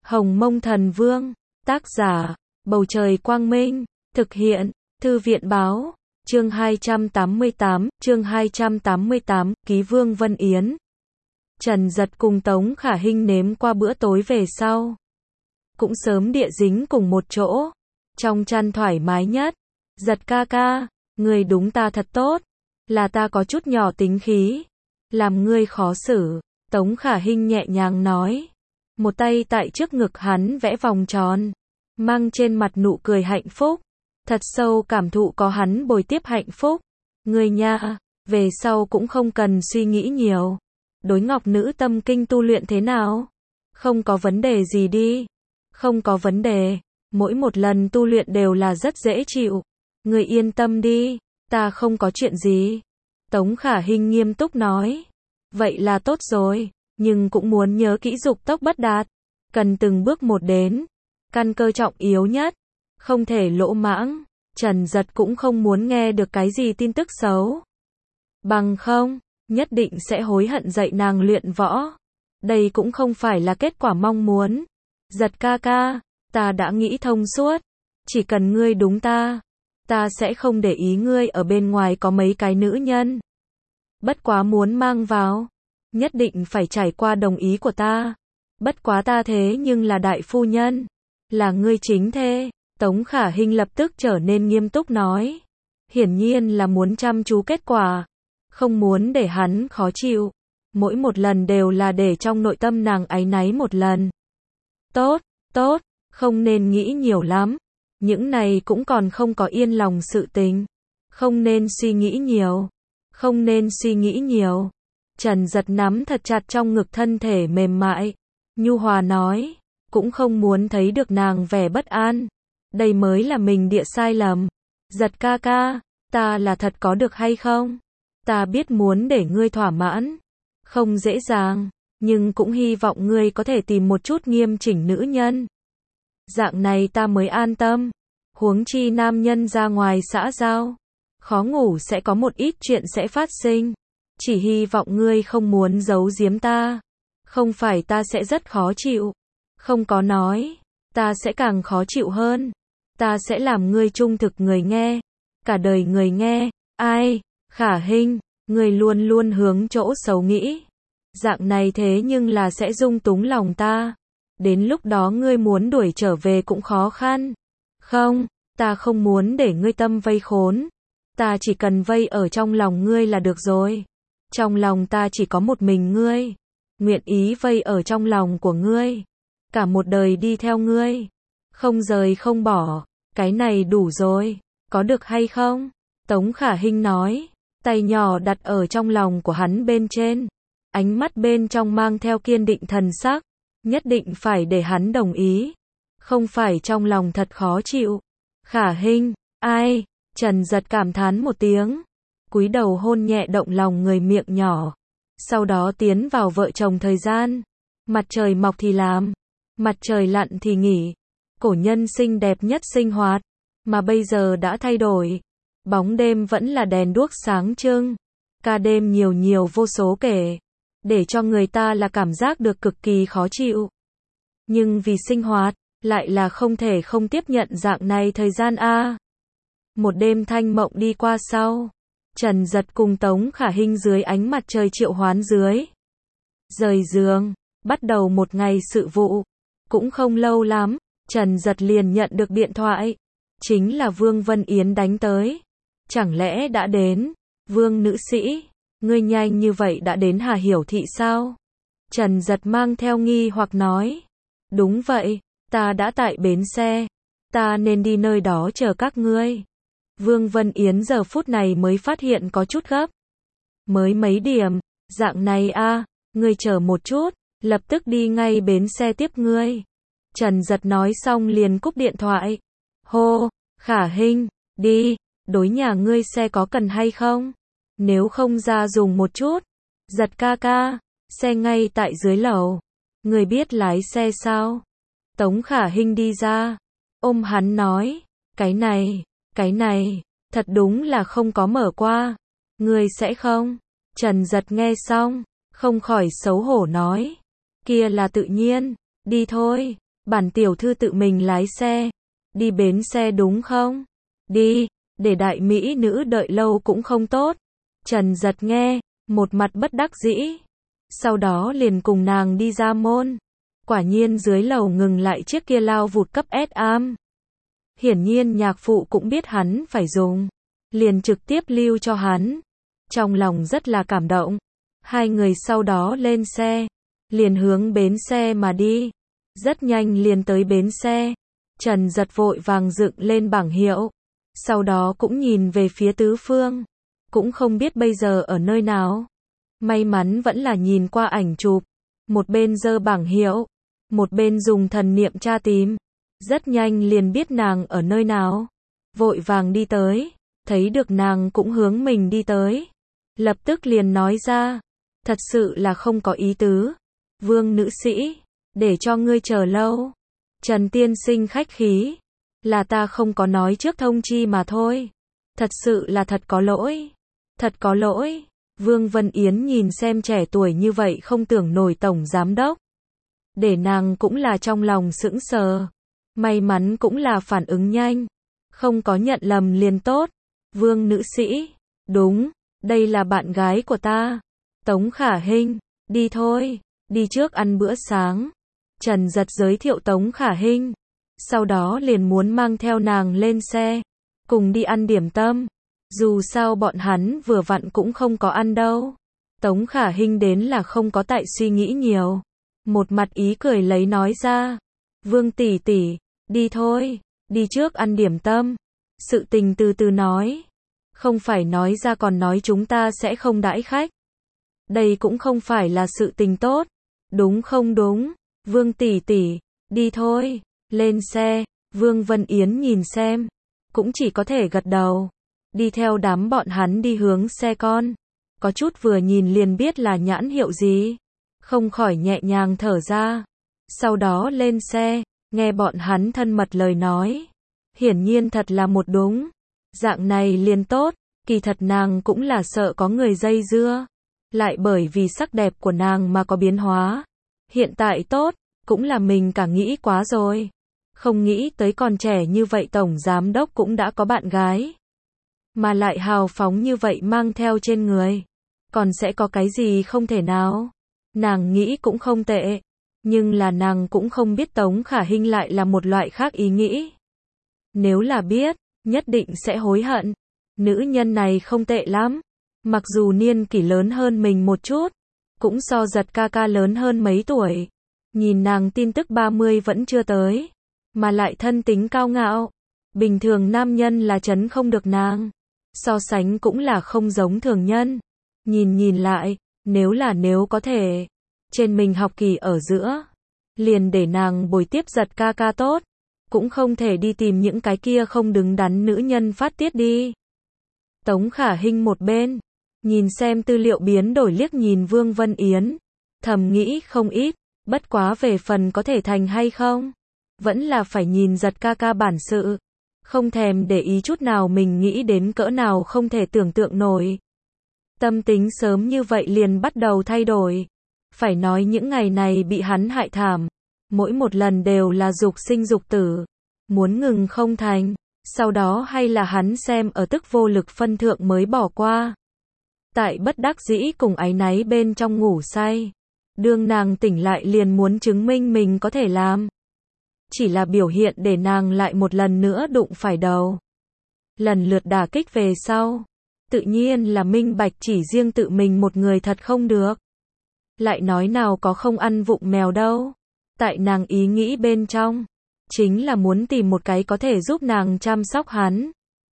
Hồng Mông Thần Vương, tác giả, Bầu Trời Quang Minh, thực hiện, Thư viện Báo, chương 288, ký Vương Vân Yến. Trần Dật cùng Tống Khả Hinh nếm qua bữa tối về sau. Cũng sớm địa dính cùng một chỗ, trong chăn thoải mái nhất. Dật ca ca, ngươi đúng ta thật tốt, là ta có chút nhỏ tính khí, làm ngươi khó xử. Tống Khả Hinh nhẹ nhàng nói, một tay tại trước ngực hắn vẽ vòng tròn, mang trên mặt nụ cười hạnh phúc, thật sâu cảm thụ có hắn bồi tiếp hạnh phúc. Ngươi nha, về sau cũng không cần suy nghĩ nhiều. Đối ngọc nữ tâm kinh tu luyện thế nào? Không có vấn đề gì đi. Không có vấn đề, mỗi một lần tu luyện đều là rất dễ chịu. Ngươi yên tâm đi, ta không có chuyện gì. Tống Khả Hinh nghiêm túc nói. Vậy là tốt rồi, nhưng cũng muốn nhớ kỹ dục tốc bất đạt. Cần từng bước một đến. Căn cơ trọng yếu nhất, không thể lỗ mãng. Trần Dật cũng không muốn nghe được cái gì tin tức xấu. Bằng không, nhất định sẽ hối hận dạy nàng luyện võ. Đây cũng không phải là kết quả mong muốn. Dật ca ca, ta đã nghĩ thông suốt. Chỉ cần ngươi đúng ta sẽ không để ý ngươi ở bên ngoài có mấy cái nữ nhân. Bất quá muốn mang vào, nhất định phải trải qua đồng ý của ta. Bất quá ta thế nhưng là đại phu nhân, là ngươi chính thê. Tống Khả Hinh lập tức trở nên nghiêm túc nói. Hiển nhiên là muốn chăm chú kết quả, không muốn để hắn khó chịu. Mỗi một lần đều là để trong nội tâm nàng áy náy một lần. Tốt, tốt, không nên nghĩ nhiều lắm. Những này cũng còn không có yên lòng sự tình. Không nên suy nghĩ nhiều. Không nên suy nghĩ nhiều. Trần Dật nắm thật chặt trong ngực thân thể mềm mại. Nhu hòa nói. Cũng không muốn thấy được nàng vẻ bất an. Đây mới là mình địa sai lầm. Dật ca ca, ta là thật có được hay không? Ta biết muốn để ngươi thỏa mãn. Không dễ dàng. Nhưng cũng hy vọng ngươi có thể tìm một chút nghiêm chỉnh nữ nhân. Dạng này ta mới an tâm. Huống chi nam nhân ra ngoài xã giao, khó ngủ sẽ có một ít chuyện sẽ phát sinh. Chỉ hy vọng ngươi không muốn giấu giếm ta. Không phải ta sẽ rất khó chịu. Không có nói, ta sẽ càng khó chịu hơn. Ta sẽ làm ngươi trung thực người nghe. Cả đời người nghe. Ai? Khả Hinh, ngươi luôn luôn hướng chỗ xấu nghĩ. Dạng này thế nhưng là sẽ dung túng lòng ta. Đến lúc đó ngươi muốn đuổi trở về cũng khó khăn. Không, ta không muốn để ngươi tâm vây khốn. Ta chỉ cần vây ở trong lòng ngươi là được rồi. Trong lòng ta chỉ có một mình ngươi. Nguyện ý vây ở trong lòng của ngươi. Cả một đời đi theo ngươi. Không rời không bỏ. Cái này đủ rồi. Có được hay không? Tống Khả Hinh nói. Tay nhỏ đặt ở trong lòng của hắn bên trên. Ánh mắt bên trong mang theo kiên định thần sắc. Nhất định phải để hắn đồng ý. Không phải trong lòng thật khó chịu. Khả Hinh, ai? Trần Dật cảm thán một tiếng. Cúi đầu hôn nhẹ động lòng người miệng nhỏ. Sau đó tiến vào vợ chồng thời gian. Mặt trời mọc thì làm. Mặt trời lặn thì nghỉ. Cổ nhân xinh đẹp nhất sinh hoạt. Mà bây giờ đã thay đổi. Bóng đêm vẫn là đèn đuốc sáng trưng. Ca đêm nhiều vô số kể. Để cho người ta là cảm giác được cực kỳ khó chịu. Nhưng vì sinh hoạt, lại là không thể không tiếp nhận dạng này thời gian a. Một đêm thanh mộng đi qua sau. Trần Dật cùng Tống Khả Hinh dưới ánh mặt trời triệu hoán dưới. Rời giường, bắt đầu một ngày sự vụ. Cũng không lâu lắm, Trần Dật liền nhận được điện thoại. Chính là Vương Vân Yến đánh tới. Chẳng lẽ đã đến? Vương nữ sĩ, ngươi nhanh như vậy đã đến Hà Hiểu Thị sao? Trần Dật mang theo nghi hoặc nói. Đúng vậy, ta đã tại bến xe. Ta nên đi nơi đó chờ các ngươi. Vương Vân Yến giờ phút này mới phát hiện có chút gấp. Mới mấy điểm, dạng này a, ngươi chờ một chút, lập tức đi ngay bến xe tiếp ngươi. Trần Dật nói xong liền cúp điện thoại. Hô, Khả Hinh, đi, đối nhà ngươi xe có cần hay không? Nếu không ra dùng một chút. Dật ca ca, xe ngay tại dưới lầu. Ngươi biết lái xe sao? Tống Khả Hinh đi ra, ôm hắn nói, cái này, thật đúng là không có mở qua. Ngươi sẽ không? Trần Dật nghe xong, không khỏi xấu hổ nói, kia là tự nhiên, đi thôi. Bản tiểu thư tự mình lái xe, đi bến xe đúng không? Đi, để đại mỹ nữ đợi lâu cũng không tốt. Trần Giật nghe, một mặt bất đắc dĩ. Sau đó liền cùng nàng đi ra môn. Quả nhiên dưới lầu ngừng lại chiếc kia lao vụt cấp SM. Hiển nhiên nhạc phụ cũng biết hắn phải dùng, liền trực tiếp lưu cho hắn. Trong lòng rất là cảm động. Hai người sau đó lên xe, liền hướng bến xe mà đi. Rất nhanh liền tới bến xe. Trần Giật vội vàng dựng lên bảng hiệu. Sau đó cũng nhìn về phía tứ phương. Cũng không biết bây giờ ở nơi nào. May mắn vẫn là nhìn qua ảnh chụp. Một bên giơ bảng hiệu, một bên dùng thần niệm tra tìm. Rất nhanh liền biết nàng ở nơi nào. Vội vàng đi tới. Thấy được nàng cũng hướng mình đi tới. Lập tức liền nói ra. Thật sự là không có ý tứ. Vương nữ sĩ, để cho ngươi chờ lâu. Trần tiên sinh khách khí. Là ta không có nói trước thông chi mà thôi. Thật sự là thật có lỗi. Thật có lỗi. Vương Vân Yến nhìn xem trẻ tuổi như vậy không tưởng nổi tổng giám đốc. Để nàng cũng là trong lòng sững sờ. May mắn cũng là phản ứng nhanh. Không có nhận lầm liền tốt. Vương nữ sĩ. Đúng, đây là bạn gái của ta. Tống Khả Hinh. Đi thôi, đi trước ăn bữa sáng. Trần Giật giới thiệu Tống Khả Hinh. Sau đó liền muốn mang theo nàng lên xe. Cùng đi ăn điểm tâm. Dù sao bọn hắn vừa vặn cũng không có ăn đâu. Tống Khả Hinh đến là không có tại suy nghĩ nhiều. Một mặt ý cười lấy nói ra. Vương tỷ tỷ, đi thôi, đi trước ăn điểm tâm. Sự tình từ từ nói. Không phải nói ra còn nói chúng ta sẽ không đãi khách. Đây cũng không phải là sự tình tốt. Đúng không đúng? Vương tỷ tỷ, đi thôi, lên xe. Vương Vân Yến nhìn xem. Cũng chỉ có thể gật đầu. Đi theo đám bọn hắn đi hướng xe con. Có chút vừa nhìn liền biết là nhãn hiệu gì. Không khỏi nhẹ nhàng thở ra. Sau đó lên xe, nghe bọn hắn thân mật lời nói. Hiển nhiên thật là một đúng. Dạng này liền tốt, kỳ thật nàng cũng là sợ có người dây dưa. Lại bởi vì sắc đẹp của nàng mà có biến hóa. Hiện tại tốt, cũng là mình cả nghĩ quá rồi. Không nghĩ tới còn trẻ như vậy tổng giám đốc cũng đã có bạn gái. Mà lại hào phóng như vậy mang theo trên người. Còn sẽ có cái gì không thể nào. Nàng nghĩ cũng không tệ. Nhưng là nàng cũng không biết Tống Khả Hinh lại là một loại khác ý nghĩ. Nếu là biết, nhất định sẽ hối hận. Nữ nhân này không tệ lắm. Mặc dù niên kỷ lớn hơn mình một chút. Cũng so Giật ca ca lớn hơn mấy tuổi. Nhìn nàng tin tức 30 vẫn chưa tới. Mà lại thân tính cao ngạo. Bình thường nam nhân là trấn không được nàng. So sánh cũng là không giống thường nhân. Nhìn lại, nếu có thể. Trên mình học kỳ ở giữa. Liền để nàng bồi tiếp Giật ca ca tốt. Cũng không thể đi tìm những cái kia không đứng đắn nữ nhân phát tiết đi. Tống Khả Hinh một bên. Nhìn xem tư liệu biến đổi liếc nhìn Vương Vân Yến. Thầm nghĩ không ít. Bất quá về phần có thể thành hay không. Vẫn là phải nhìn Giật ca ca bản sự. Không thèm để ý chút nào mình nghĩ đến cỡ nào không thể tưởng tượng nổi. Tâm tính sớm như vậy liền bắt đầu thay đổi. Phải nói những ngày này bị hắn hại thảm. Mỗi một lần đều là dục sinh dục tử. Muốn ngừng không thành. Sau đó hay là hắn xem ở tức vô lực phân thượng mới bỏ qua. Tại bất đắc dĩ cùng áy náy bên trong ngủ say. Đương nàng tỉnh lại liền muốn chứng minh mình có thể làm. Chỉ là biểu hiện để nàng lại một lần nữa đụng phải đầu. Lần lượt đả kích về sau. Tự nhiên là minh bạch chỉ riêng tự mình một người thật không được. Lại nói nào có không ăn vụng mèo đâu. Tại nàng ý nghĩ bên trong. Chính là muốn tìm một cái có thể giúp nàng chăm sóc hắn.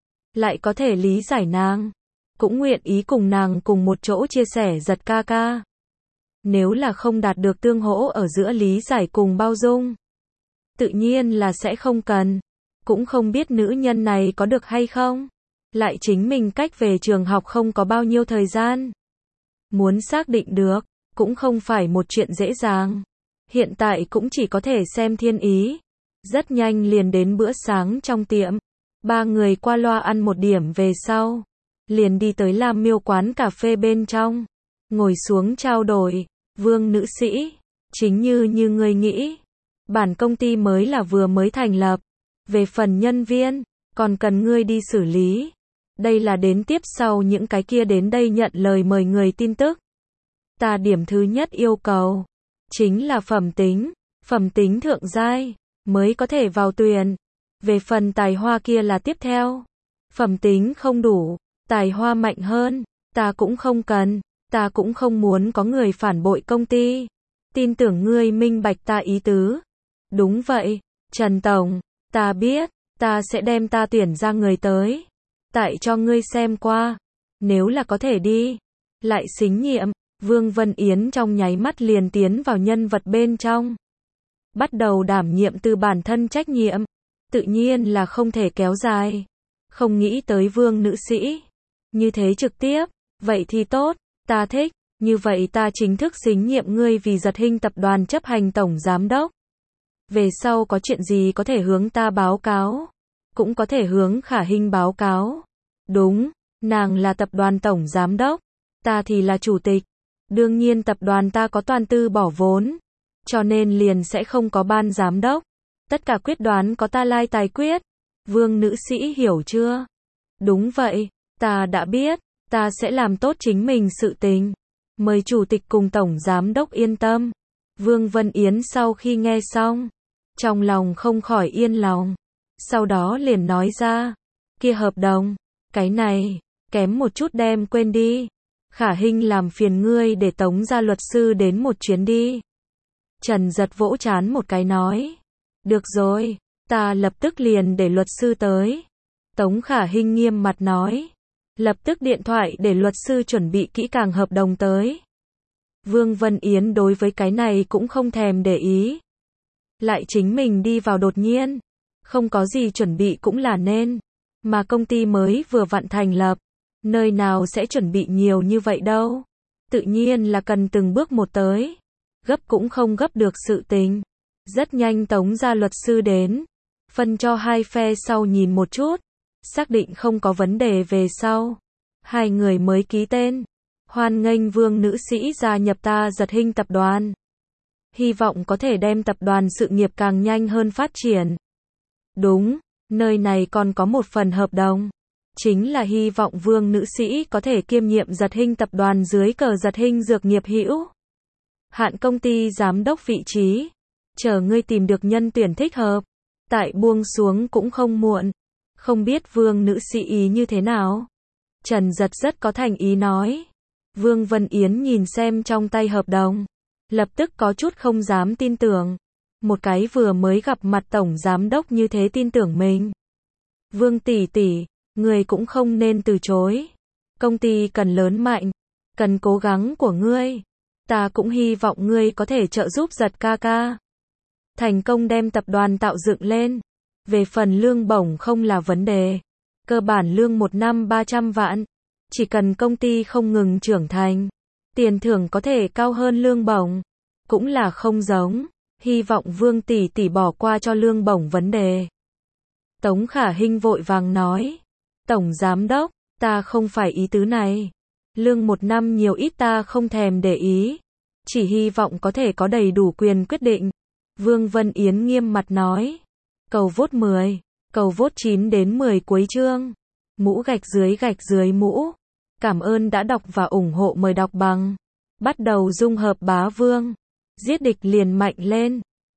Lại có thể lý giải nàng. Cũng nguyện ý cùng nàng cùng một chỗ chia sẻ Giật ca ca. Nếu là không đạt được tương hỗ ở giữa lý giải cùng bao dung. Tự nhiên là sẽ không cần. Cũng không biết nữ nhân này có được hay không. Lại chính mình cách về trường học không có bao nhiêu thời gian. Muốn xác định được, cũng không phải một chuyện dễ dàng. Hiện tại cũng chỉ có thể xem thiên ý. Rất nhanh liền đến bữa sáng trong tiệm. Ba người qua loa ăn một điểm về sau. Liền đi tới Lam Miêu quán cà phê bên trong. Ngồi xuống trao đổi. Vương nữ sĩ, chính như ngươi nghĩ. Bản công ty mới là vừa mới thành lập. Về phần nhân viên, còn cần ngươi đi xử lý. Đây là đến tiếp sau những cái kia đến đây nhận lời mời người tin tức. Ta điểm thứ nhất yêu cầu, chính là phẩm tính thượng giai, mới có thể vào tuyển. Về phần tài hoa kia là tiếp theo. Phẩm tính không đủ, tài hoa mạnh hơn, ta cũng không cần, ta cũng không muốn có người phản bội công ty. Tin tưởng ngươi minh bạch ta ý tứ. Đúng vậy, Trần Tổng, ta biết, ta sẽ đem ta tuyển ra người tới. Tại cho ngươi xem qua, nếu là có thể đi, lại xính nhiệm. Vương Vân Yến trong nháy mắt liền tiến vào nhân vật bên trong. Bắt đầu đảm nhiệm từ bản thân trách nhiệm, tự nhiên là không thể kéo dài. Không nghĩ tới Vương nữ sĩ, như thế trực tiếp, vậy thì tốt, ta thích, như vậy ta chính thức xính nhiệm ngươi vì Giật Hinh tập đoàn chấp hành tổng giám đốc. Về sau có chuyện gì có thể hướng ta báo cáo, cũng có thể hướng Khả Hinh báo cáo. Đúng, nàng là tập đoàn tổng giám đốc, ta thì là chủ tịch. Đương nhiên tập đoàn ta có toàn tư bỏ vốn, cho nên liền sẽ không có ban giám đốc. Tất cả quyết đoán có ta lai tài quyết. Vương nữ sĩ hiểu chưa? Đúng vậy, ta đã biết, ta sẽ làm tốt chính mình sự tình. Mời chủ tịch cùng tổng giám đốc yên tâm. Vương Vân Yến sau khi nghe xong, trong lòng không khỏi yên lòng. Sau đó liền nói ra, kia hợp đồng, cái này, kém một chút đem quên đi. Khả Hinh làm phiền ngươi để tống ra luật sư đến một chuyến đi. Trần Giật vỗ trán một cái nói. Được rồi, ta lập tức liền để luật sư tới. Tống Khả Hinh nghiêm mặt nói. Lập tức điện thoại để luật sư chuẩn bị kỹ càng hợp đồng tới. Vương Vân Yến đối với cái này cũng không thèm để ý. Lại chính mình đi vào đột nhiên. Không có gì chuẩn bị cũng là nên. Mà công ty mới vừa vặn thành lập. Nơi nào sẽ chuẩn bị nhiều như vậy đâu. Tự nhiên là cần từng bước một tới. Gấp cũng không gấp được sự tình. Rất nhanh tống ra luật sư đến. Phân cho hai phe sau nhìn một chút. Xác định không có vấn đề về sau. Hai người mới ký tên. Hoan nghênh Vương nữ sĩ gia nhập ta Giật Hinh tập đoàn. Hy vọng có thể đem tập đoàn sự nghiệp càng nhanh hơn phát triển. Đúng, nơi này còn có một phần hợp đồng. Chính là hy vọng Vương nữ sĩ có thể kiêm nhiệm Giật Hinh tập đoàn dưới cờ Giật Hinh dược nghiệp hữu hạn công ty giám đốc vị trí. Chờ ngươi tìm được nhân tuyển thích hợp, tại buông xuống cũng không muộn. Không biết Vương nữ sĩ ý như thế nào? Trần Giật rất có thành ý nói. Vương Vân Yến nhìn xem trong tay hợp đồng, lập tức có chút không dám tin tưởng. Một cái vừa mới gặp mặt tổng giám đốc như thế tin tưởng mình. Vương tỷ tỷ, người cũng không nên từ chối. Công ty cần lớn mạnh, cần cố gắng của ngươi. Ta cũng hy vọng ngươi có thể trợ giúp Giật ca ca thành công đem tập đoàn tạo dựng lên. Về phần lương bổng không là vấn đề. Cơ bản lương một năm 300 vạn. Chỉ cần công ty không ngừng trưởng thành, tiền thưởng có thể cao hơn lương bổng. Cũng là không giống. Hy vọng Vương tỷ tỷ bỏ qua cho lương bổng vấn đề. Tống Khả Hinh vội vàng nói. Tổng giám đốc, ta không phải ý tứ này. Lương một năm nhiều ít ta không thèm để ý. Chỉ hy vọng có thể có đầy đủ quyền quyết định. Vương Vân Yến nghiêm mặt nói. Cầu vote 10, cầu vote 9 đến 10 cuối chương. Mũ gạch dưới mũ. Cảm ơn đã đọc và ủng hộ, mời đọc bằng. Bắt đầu dung hợp bá vương. Giết địch liền mạnh lên.